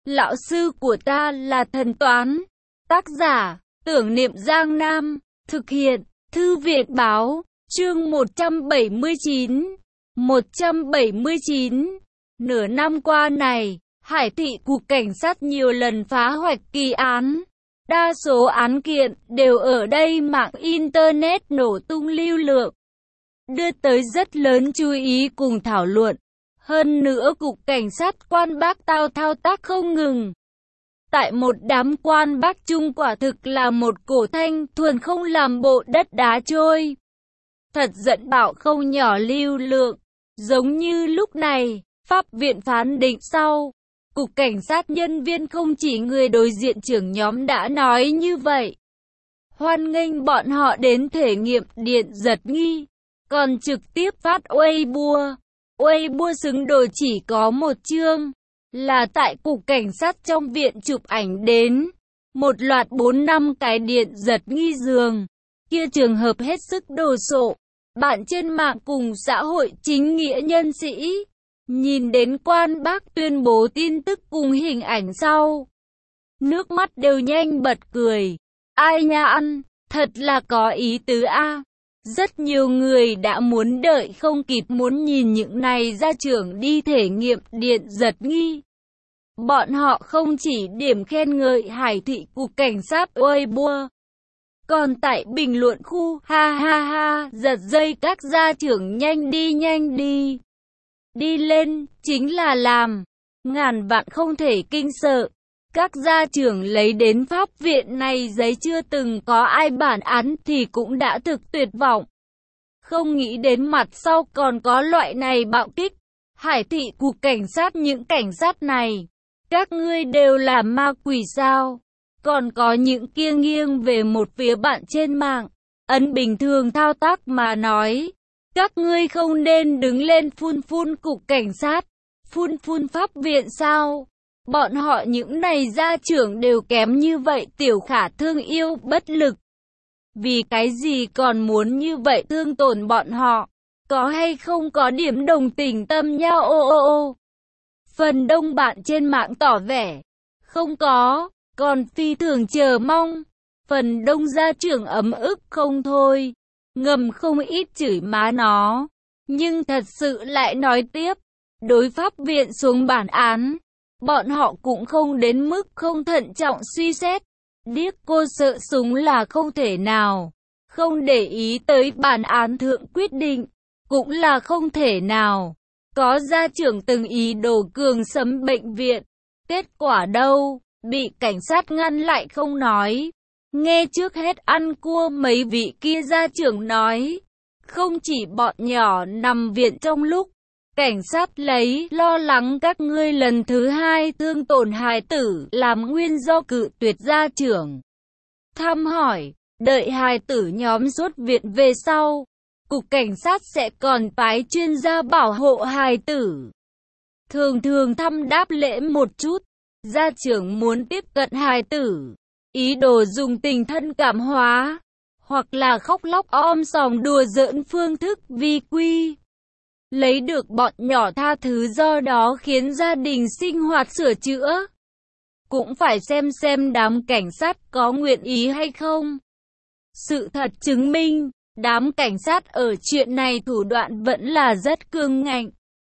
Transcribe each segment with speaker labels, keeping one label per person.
Speaker 1: Lão sư của ta là thần toán. Tác giả, Tưởng Niệm Giang Nam. Thực hiện, Thư viện Báo. Chương 179. 179. Nửa năm qua này, Hải thị Cục Cảnh sát nhiều lần phá hoạch kỳ án. Đa số án kiện đều ở đây mạng Internet nổ tung lưu lượng, đưa tới rất lớn chú ý cùng thảo luận. Hơn nữa Cục Cảnh sát Quan Bắc thao tác không ngừng. Tại một đám quan Bắc Trung quả thực là một cổ thanh thuần không làm bộ đất đá trôi. Thật giận bạo không nhỏ lưu lượng. Giống như lúc này, pháp viện phán định sau, Cục Cảnh sát nhân viên không chỉ người đối diện trưởng nhóm đã nói như vậy. Hoan nghênh bọn họ đến thể nghiệm điện giật nghi, còn trực tiếp phát Weibo. Weibo xứng đồ chỉ có một chương, là tại Cục Cảnh sát trong viện chụp ảnh đến một loạt 4-5 cái điện giật nghi giường. Kia trường hợp hết sức đồ sộ. Bạn trên mạng cùng xã hội chính nghĩa nhân sĩ nhìn đến Quan Bắc tuyên bố tin tức cùng hình ảnh sau, nước mắt đều nhanh bật cười. Ai nha ăn, thật là có ý tứ a. Rất nhiều người đã muốn đợi không kịp muốn nhìn những này ra trưởng đi thể nghiệm điện giật nghi. Bọn họ không chỉ điểm khen ngợi Hải thị Cục Cảnh sát Weibo, còn tại bình luận khu ha ha ha giật dây các gia trưởng nhanh đi. Đi lên, chính là làm. Ngàn vạn không thể kinh sợ. Các gia trưởng lấy đến pháp viện này giấy chưa từng có ai bản án thì cũng đã thực tuyệt vọng. Không nghĩ đến mặt sau còn có loại này bạo kích. Hải thị Cục Cảnh sát những cảnh sát này, các ngươi đều là ma quỷ sao? Còn có những kia nghiêng về một phía bạn trên mạng, ấn bình thường thao tác mà nói. Các ngươi không nên đứng lên phun Cục Cảnh sát, phun pháp viện sao? Bọn họ những này gia trưởng đều kém như vậy tiểu khả thương yêu bất lực. Vì cái gì còn muốn như vậy thương tổn bọn họ? Có hay không có điểm đồng tình tâm nhau ô. Phần đông bạn trên mạng tỏ vẻ không có, còn phi thường chờ mong. Phần đông gia trưởng ấm ức không thôi, ngầm không ít chửi má nó. Nhưng thật sự lại nói tiếp, đối pháp viện xuống bản án, bọn họ cũng không đến mức không thận trọng suy xét. Điếc cô sợ súng là không thể nào, không để ý tới bản án thượng quyết định, cũng là không thể nào. Có gia trưởng từng ý đồ cường sấm bệnh viện, kết quả đâu, bị cảnh sát ngăn lại không nói. Nghe trước hết ăn cua mấy vị kia gia trưởng nói, không chỉ bọn nhỏ nằm viện trong lúc cảnh sát lấy lo lắng các ngươi lần thứ hai thương tổn hài tử làm nguyên do cự tuyệt gia trưởng thăm hỏi, đợi hài tử nhóm xuất viện về sau, Cục Cảnh sát sẽ còn phái chuyên gia bảo hộ hài tử. Thường thăm đáp lễ một chút, gia trưởng muốn tiếp cận hài tử, ý đồ dùng tình thân cảm hóa, hoặc là khóc lóc om sòm đùa giỡn phương thức vi quy, lấy được bọn nhỏ tha thứ, do đó khiến gia đình sinh hoạt sửa chữa. Cũng phải xem đám cảnh sát có nguyện ý hay không. Sự thật chứng minh, đám cảnh sát ở chuyện này thủ đoạn vẫn là rất cương ngạnh.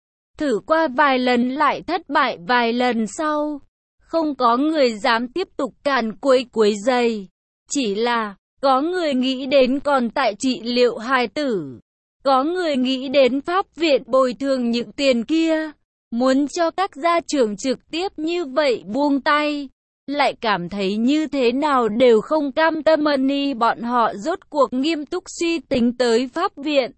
Speaker 1: Thử qua vài lần lại thất bại vài lần sau, không có người dám tiếp tục càn quấy rầy. Chỉ là, có người nghĩ đến còn tại trị liệu hài tử. Có người nghĩ đến pháp viện bồi thường những tiền kia. Muốn cho các gia trưởng trực tiếp như vậy buông tay. Lại cảm thấy như thế nào đều không cam tâm. Bọn họ rốt cuộc nghiêm túc suy tính tới pháp viện.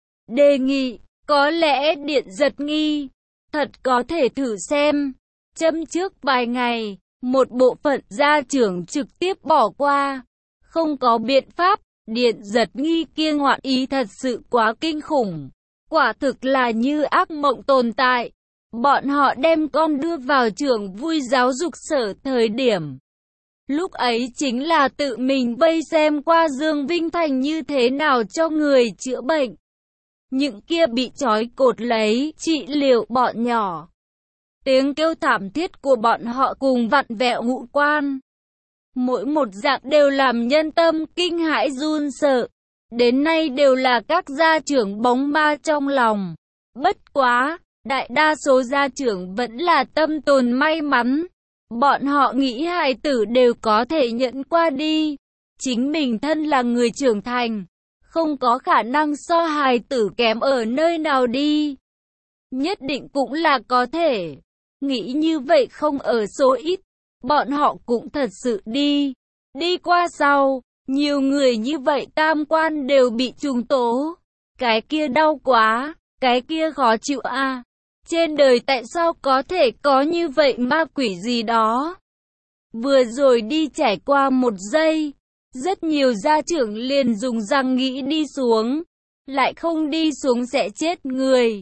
Speaker 1: Đề nghị, có lẽ điện giật nghi, thật có thể thử xem. Châm trước vài ngày, một bộ phận gia trưởng trực tiếp bỏ qua. Không có biện pháp, điện giật nghi kia ngoạn ý thật sự quá kinh khủng. Quả thực là như ác mộng tồn tại. Bọn họ đem con đưa vào trường vui giáo dục sở thời điểm. Lúc ấy chính là tự mình vây xem qua Dương Vinh Thành như thế nào cho người chữa bệnh. Những kia bị trói cột lấy, trị liệu bọn nhỏ. Tiếng kêu thảm thiết của bọn họ cùng vặn vẹo ngũ quan. Mỗi một dạng đều làm nhân tâm kinh hãi run sợ. Đến nay đều là các gia trưởng bóng ma trong lòng. Bất quá, đại đa số gia trưởng vẫn là tâm tồn may mắn. Bọn họ nghĩ hài tử đều có thể nhận qua đi. Chính mình thân là người trưởng thành, không có khả năng so hài tử kém ở nơi nào đi. Nhất định cũng là có thể. Nghĩ như vậy không ở số ít. Bọn họ cũng thật sự đi qua sau. Nhiều người như vậy tam quan đều bị trùng tố. Cái kia đau quá, cái kia khó chịu à. Trên đời tại sao có thể có như vậy ma quỷ gì đó. Vừa rồi đi trải qua một giây, rất nhiều gia trưởng liền dùng răng nghĩ đi xuống. Lại không đi xuống sẽ chết người.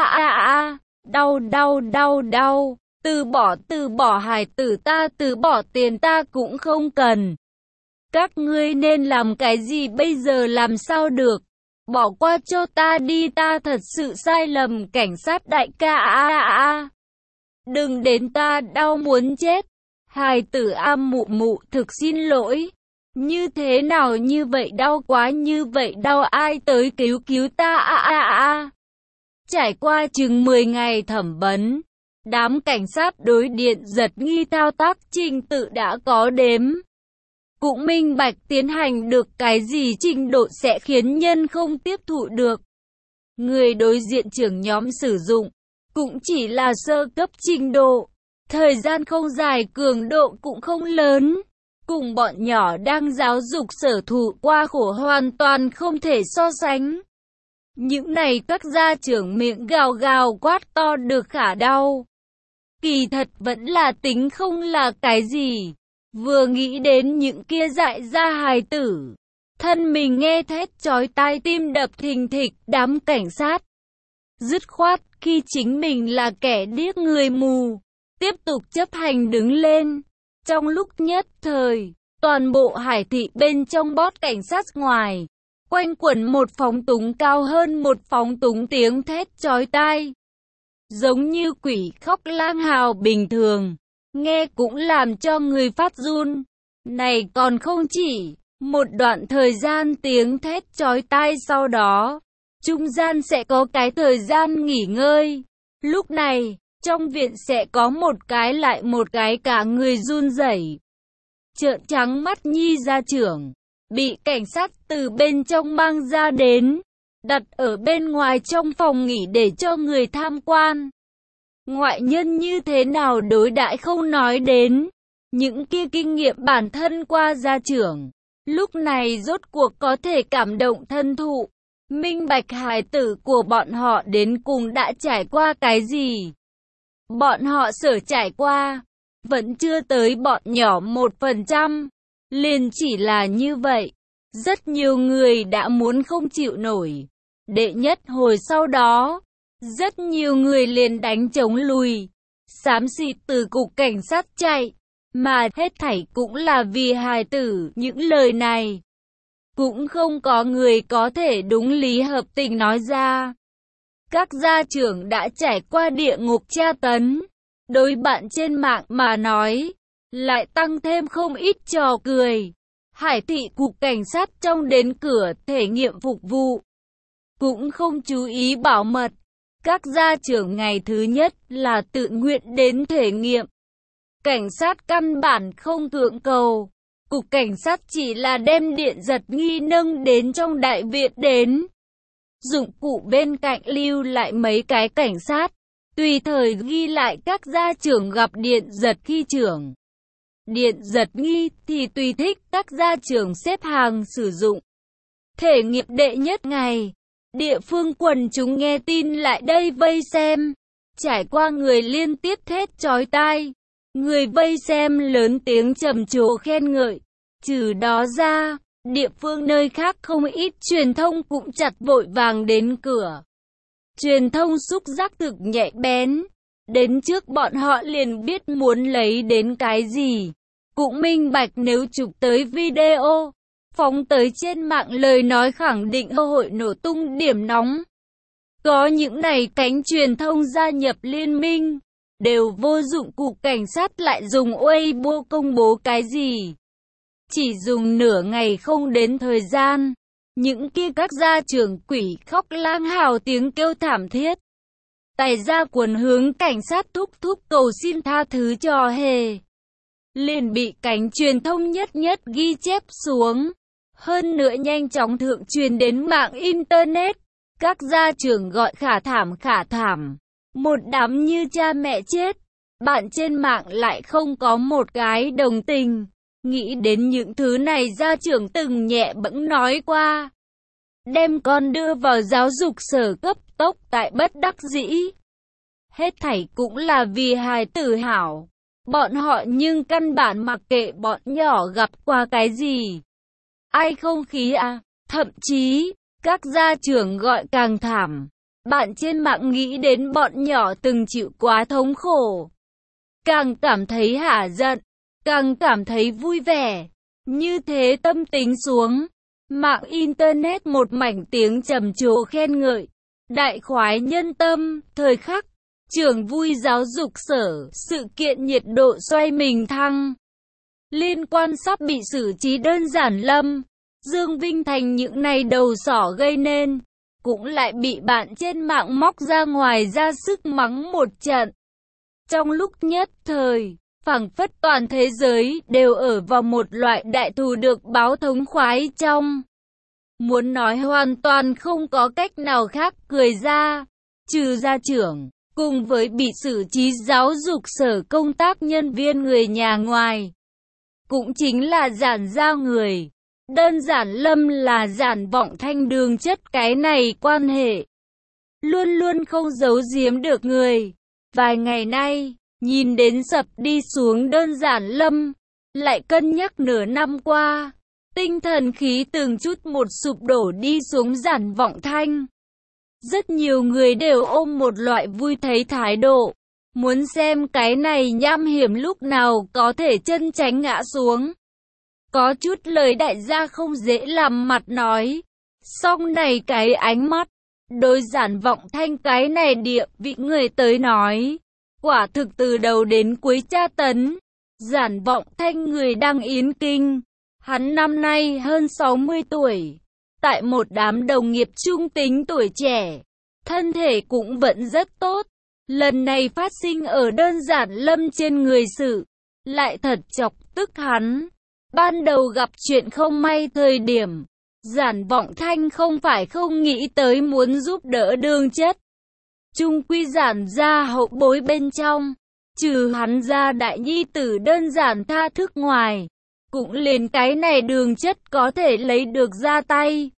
Speaker 1: Đau. Từ bỏ hài tử ta, từ bỏ tiền ta cũng không cần. Các ngươi nên làm cái gì bây giờ làm sao được? Bỏ qua cho ta đi, ta thật sự sai lầm cảnh sát đại ca. Đừng đến ta đau muốn chết. Hài tử mụ thực xin lỗi. Như thế nào như vậy đau quá, như vậy đau, ai tới cứu ta. Trải qua chừng 10 ngày thẩm vấn, đám cảnh sát đối Điện Giật Nghi thao tác trình tự đã có đếm. Cũng minh bạch tiến hành được cái gì trình độ sẽ khiến nhân không tiếp thụ được. Người đối diện trưởng nhóm sử dụng cũng chỉ là sơ cấp trình độ, thời gian không dài, cường độ cũng không lớn. Cùng bọn nhỏ đang giáo dục sở thụ qua khổ hoàn toàn không thể so sánh. Những này các gia trưởng miệng gào quát to được khả đau. Kỳ thật vẫn là tính không là cái gì. Vừa nghĩ đến những kia dại ra hài tử, thân mình nghe thét chói tai, tim đập thình thịch. Đám cảnh sát dứt khoát khi chính mình là kẻ điếc người mù, tiếp tục chấp hành đứng lên. Trong lúc nhất thời, toàn bộ Hải thị bên trong bót cảnh sát ngoài, quanh quẩn một phóng túng cao hơn một phóng túng tiếng thét chói tai. Giống như quỷ khóc lang hào bình thường, nghe cũng làm cho người phát run. Này còn không chỉ, một đoạn thời gian tiếng thét chói tai sau đó, trung gian sẽ có cái thời gian nghỉ ngơi. Lúc này, trong viện sẽ có một cái lại một cái cả người run rẩy, trợn trắng mắt nhi gia trưởng, bị cảnh sát từ bên trong mang ra đến, đặt ở bên ngoài trong phòng nghỉ để cho người tham quan. Ngoại nhân như thế nào đối đãi không nói đến, những kia kinh nghiệm bản thân qua gia trưởng, lúc này rốt cuộc có thể cảm động thân thụ, minh bạch hài tử của bọn họ đến cùng đã trải qua cái gì. Bọn họ sở trải qua, vẫn chưa tới bọn nhỏ 1%, liền chỉ là như vậy. Rất nhiều người đã muốn không chịu nổi. Đệ nhất hồi sau đó, rất nhiều người liền đánh chống lùi, xám xịt từ cục cảnh sát chạy, mà hết thảy cũng là vì hài tử. Những lời này cũng không có người có thể đúng lý hợp tình nói ra. Các gia trưởng đã trải qua địa ngục tra tấn, đối bạn trên mạng mà nói, lại tăng thêm không ít trò cười. Hải thị cục cảnh sát trong đến cửa thể nghiệm phục vụ, cũng không chú ý bảo mật. Các gia trưởng ngày thứ nhất là tự nguyện đến thể nghiệm. Cảnh sát căn bản không thượng cầu. Cục cảnh sát chỉ là đem Điện Giật Nghi nâng đến trong đại viện đến. Dụng cụ bên cạnh lưu lại mấy cái cảnh sát, tùy thời ghi lại các gia trưởng gặp Điện Giật Nghi trưởng. Điện Giật Nghi thì tùy thích các gia trưởng xếp hàng sử dụng. Thể nghiệm đệ nhất ngày, địa phương quần chúng nghe tin lại đây vây xem. Trải qua người liên tiếp thét chói tai, người vây xem lớn tiếng trầm trồ khen ngợi. Trừ đó ra, địa phương nơi khác không ít truyền thông cũng chặt vội vàng đến cửa. Truyền thông xúc giác thực nhạy bén, đến trước bọn họ liền biết muốn lấy đến cái gì. Cũng minh bạch nếu chụp tới video, phóng tới trên mạng lời nói khẳng định cơ hội nổ tung điểm nóng. Có những này cánh truyền thông gia nhập liên minh, đều vô dụng. Cục cảnh sát lại dùng Weibo công bố cái gì? Chỉ dùng nửa ngày không đến thời gian, những kia các gia trưởng quỷ khóc lang hào tiếng kêu thảm thiết. Tày ra quần hướng cảnh sát thúc cầu xin tha thứ cho Hề. Liền bị cánh truyền thông nhất ghi chép xuống. Hơn nữa nhanh chóng thượng truyền đến mạng Internet. Các gia trưởng gọi khả thảm. Một đám như cha mẹ chết. Bạn trên mạng lại không có một cái đồng tình. Nghĩ đến những thứ này gia trưởng từng nhẹ bẫng nói qua. Đem con đưa vào giáo dục sở cấp tốc tại bất đắc dĩ. Hết thảy cũng là vì hài tử hảo. Bọn họ nhưng căn bản mặc kệ bọn nhỏ gặp qua cái gì. Ai không khí à? Thậm chí, các gia trưởng gọi càng thảm. Bạn trên mạng nghĩ đến bọn nhỏ từng chịu quá thống khổ. Càng cảm thấy hả giận, càng cảm thấy vui vẻ. Như thế tâm tính xuống, mạng Internet một mảnh tiếng trầm trồ khen ngợi. Đại khoái nhân tâm, thời khắc, trường vui giáo dục sở, sự kiện nhiệt độ xoay mình thăng. Liên quan sắp bị xử trí đơn giản Lâm, Dương Vinh Thành những này đầu sỏ gây nên, cũng lại bị bạn trên mạng móc ra ngoài ra sức mắng một trận. Trong lúc nhất thời, phảng phất toàn thế giới đều ở vào một loại đại thù được báo thống khoái trong. Muốn nói hoàn toàn không có cách nào khác cười ra, trừ gia trưởng, cùng với bị xử trí giáo dục sở công tác nhân viên người nhà ngoài. Cũng chính là giản giao người. Đơn giản Lâm là giản vọng thanh đường chất cái này quan hệ. Luôn luôn không giấu giếm được người. Vài ngày nay, nhìn đến sập đi xuống đơn giản Lâm, lại cân nhắc nửa năm qua. Tinh thần khí từng chút một sụp đổ đi xuống giản vọng thanh. Rất nhiều người đều ôm một loại vui thấy thái độ. Muốn xem cái này nham hiểm lúc nào có thể chân tránh ngã xuống. Có chút lời đại gia không dễ làm mặt nói. Song này cái ánh mắt, đối giản vọng thanh cái này địa vị người tới nói. Quả thực từ đầu đến cuối tra tấn. Giản vọng thanh người đang yến kinh. Hắn năm nay hơn 60 tuổi. Tại một đám đồng nghiệp trung tính tuổi trẻ. Thân thể cũng vẫn rất tốt. Lần này phát sinh ở đơn giản Lâm trên người sự. Lại thật chọc tức hắn. Ban đầu gặp chuyện không may thời điểm. Giản vọng thanh không phải không nghĩ tới muốn giúp đỡ đường chất. Trung quy giản gia hậu bối bên trong. Trừ hắn ra đại nhi tử đơn giản tha thức ngoài. Cũng liền cái này đường chất có thể lấy được ra tay.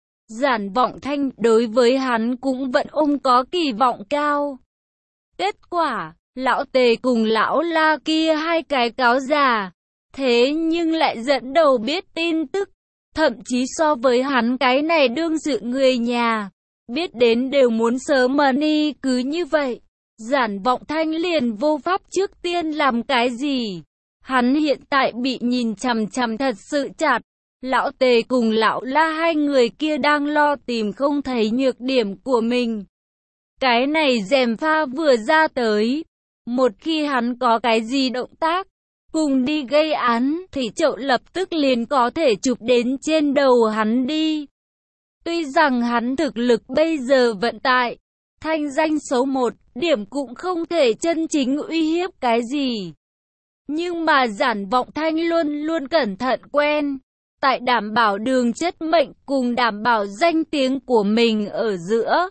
Speaker 1: Giản vọng thanh đối với hắn cũng vẫn có kỳ vọng cao. Kết quả, lão Tề cùng lão La kia hai cái cáo già. Thế nhưng lại dẫn đầu biết tin tức. Thậm chí so với hắn cái này đương sự người nhà. Biết đến đều muốn sớm mà đi cứ như vậy. Giản vọng thanh liền vô pháp trước tiên làm cái gì. Hắn hiện tại bị nhìn chằm chằm thật sự chặt. Lão Tề cùng lão La hai người kia đang lo tìm không thấy nhược điểm của mình. Cái này gièm pha vừa ra tới. Một khi hắn có cái gì động tác, cùng đi gây án thì chậu lập tức liền có thể chụp đến trên đầu hắn đi. Tuy rằng hắn thực lực bây giờ vận tại, thanh danh số 1, điểm cũng không thể chân chính uy hiếp cái gì. Nhưng mà giản vọng thanh luôn luôn cẩn thận quen, tại đảm bảo đường chất mệnh cùng đảm bảo danh tiếng của mình ở giữa.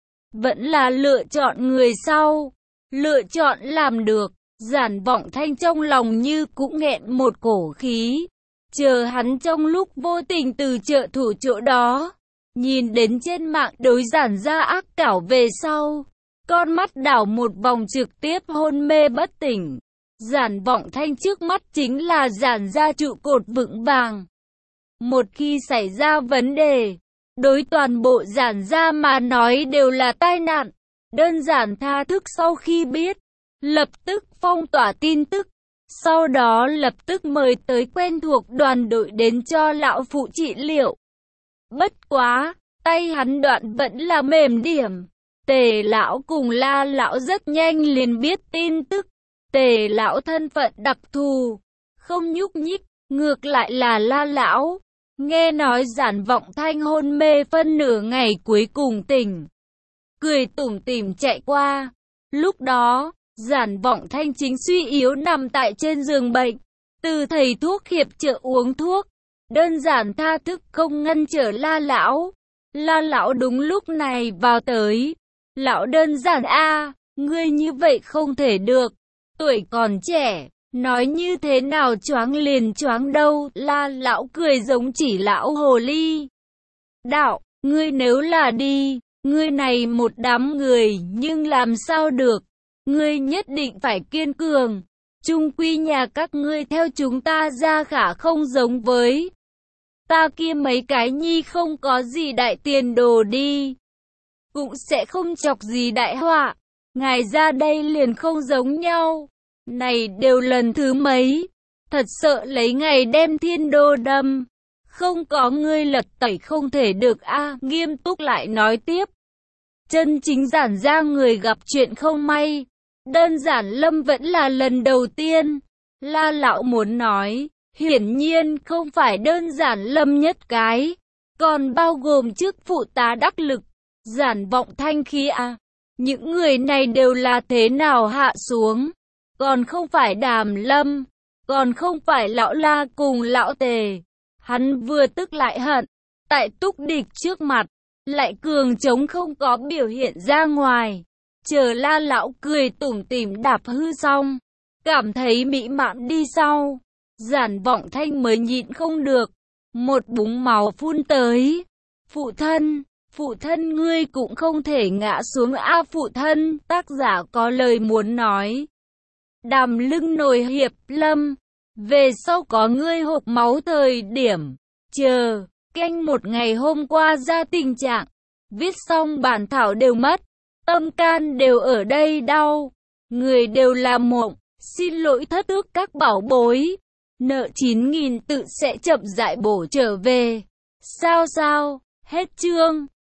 Speaker 1: Vẫn là lựa chọn người sau, lựa chọn làm được. Giản vọng thanh trong lòng như cũng nghẹn một cổ khí. Chờ hắn trong lúc vô tình từ trợ thủ chỗ đó. Nhìn đến trên mạng đối giản gia ác cảo về sau. Con mắt đảo một vòng trực tiếp hôn mê bất tỉnh. Giản vọng thanh trước mắt chính là giản gia trụ cột vững vàng. Một khi xảy ra vấn đề, đối toàn bộ giản gia mà nói đều là tai nạn. Đơn giản tha thức sau khi biết. Lập tức phong tỏa tin tức, sau đó lập tức mời tới quen thuộc đoàn đội đến cho lão phụ trị liệu. Bất quá, tay hắn đoạn vẫn là mềm điểm, Tề lão cùng La lão rất nhanh liền biết tin tức. Tề lão thân phận đặc thù, không nhúc nhích, ngược lại là La lão. Nghe nói Giản Vọng Thanh hôn mê phân nửa ngày cuối cùng tỉnh. Cười tủm tỉm chạy qua. Lúc đó, Giản Vọng Thanh chính suy yếu nằm tại trên giường bệnh. Từ thầy thuốc hiệp trợ uống thuốc. Đơn giản tha thức không ngăn trở La lão. La lão đúng lúc này vào tới. Lão đơn giản ngươi như vậy không thể được. Tuổi còn trẻ, nói như thế nào choáng liền choáng đâu. La lão cười giống chỉ lão hồ ly. Đạo, ngươi nếu là đi, ngươi này một đám người nhưng làm sao được. Ngươi nhất định phải kiên cường. Chung quy nhà các ngươi theo chúng ta ra khả không giống với ta kia mấy cái nhi không có gì đại tiền đồ đi. Cũng sẽ không chọc gì đại họa. Ngài ra đây liền không giống nhau. Này đều lần thứ mấy. Thật sợ lấy ngày đem thiên đô đâm. Không có ngươi lật tẩy không thể được nghiêm túc lại nói tiếp. Chân chính Giản gia người gặp chuyện không may. Đơn giản Lâm vẫn là lần đầu tiên. La lão muốn nói, hiển nhiên không phải đơn giản Lâm nhất cái, còn bao gồm chức phụ tá đắc lực, Giản Vọng Thanh khí những người này đều là thế nào hạ xuống, còn không phải Đàm Lâm, còn không phải lão La cùng lão Tề. Hắn vừa tức lại hận, tại túc địch trước mặt, lại cường chống không có biểu hiện ra ngoài. Chờ La lão cười tủm tỉm đạp hư xong, cảm thấy mỹ mãn đi sau, Giản Vọng Thanh mới nhịn không được, một búng máu phun tới. Phụ thân ngươi cũng không thể ngã xuống phụ thân, tác giả có lời muốn nói. Đàm lưng nồi hiệp Lâm, về sau có ngươi hộc máu thời điểm, chờ, canh một ngày hôm qua ra tình trạng, viết xong bản thảo đều mất. Tâm can đều ở đây đau, người đều là mộng, xin lỗi thất ước các bảo bối, nợ 9.000 tự sẽ chậm rãi bổ trở về. Sao, hết chương.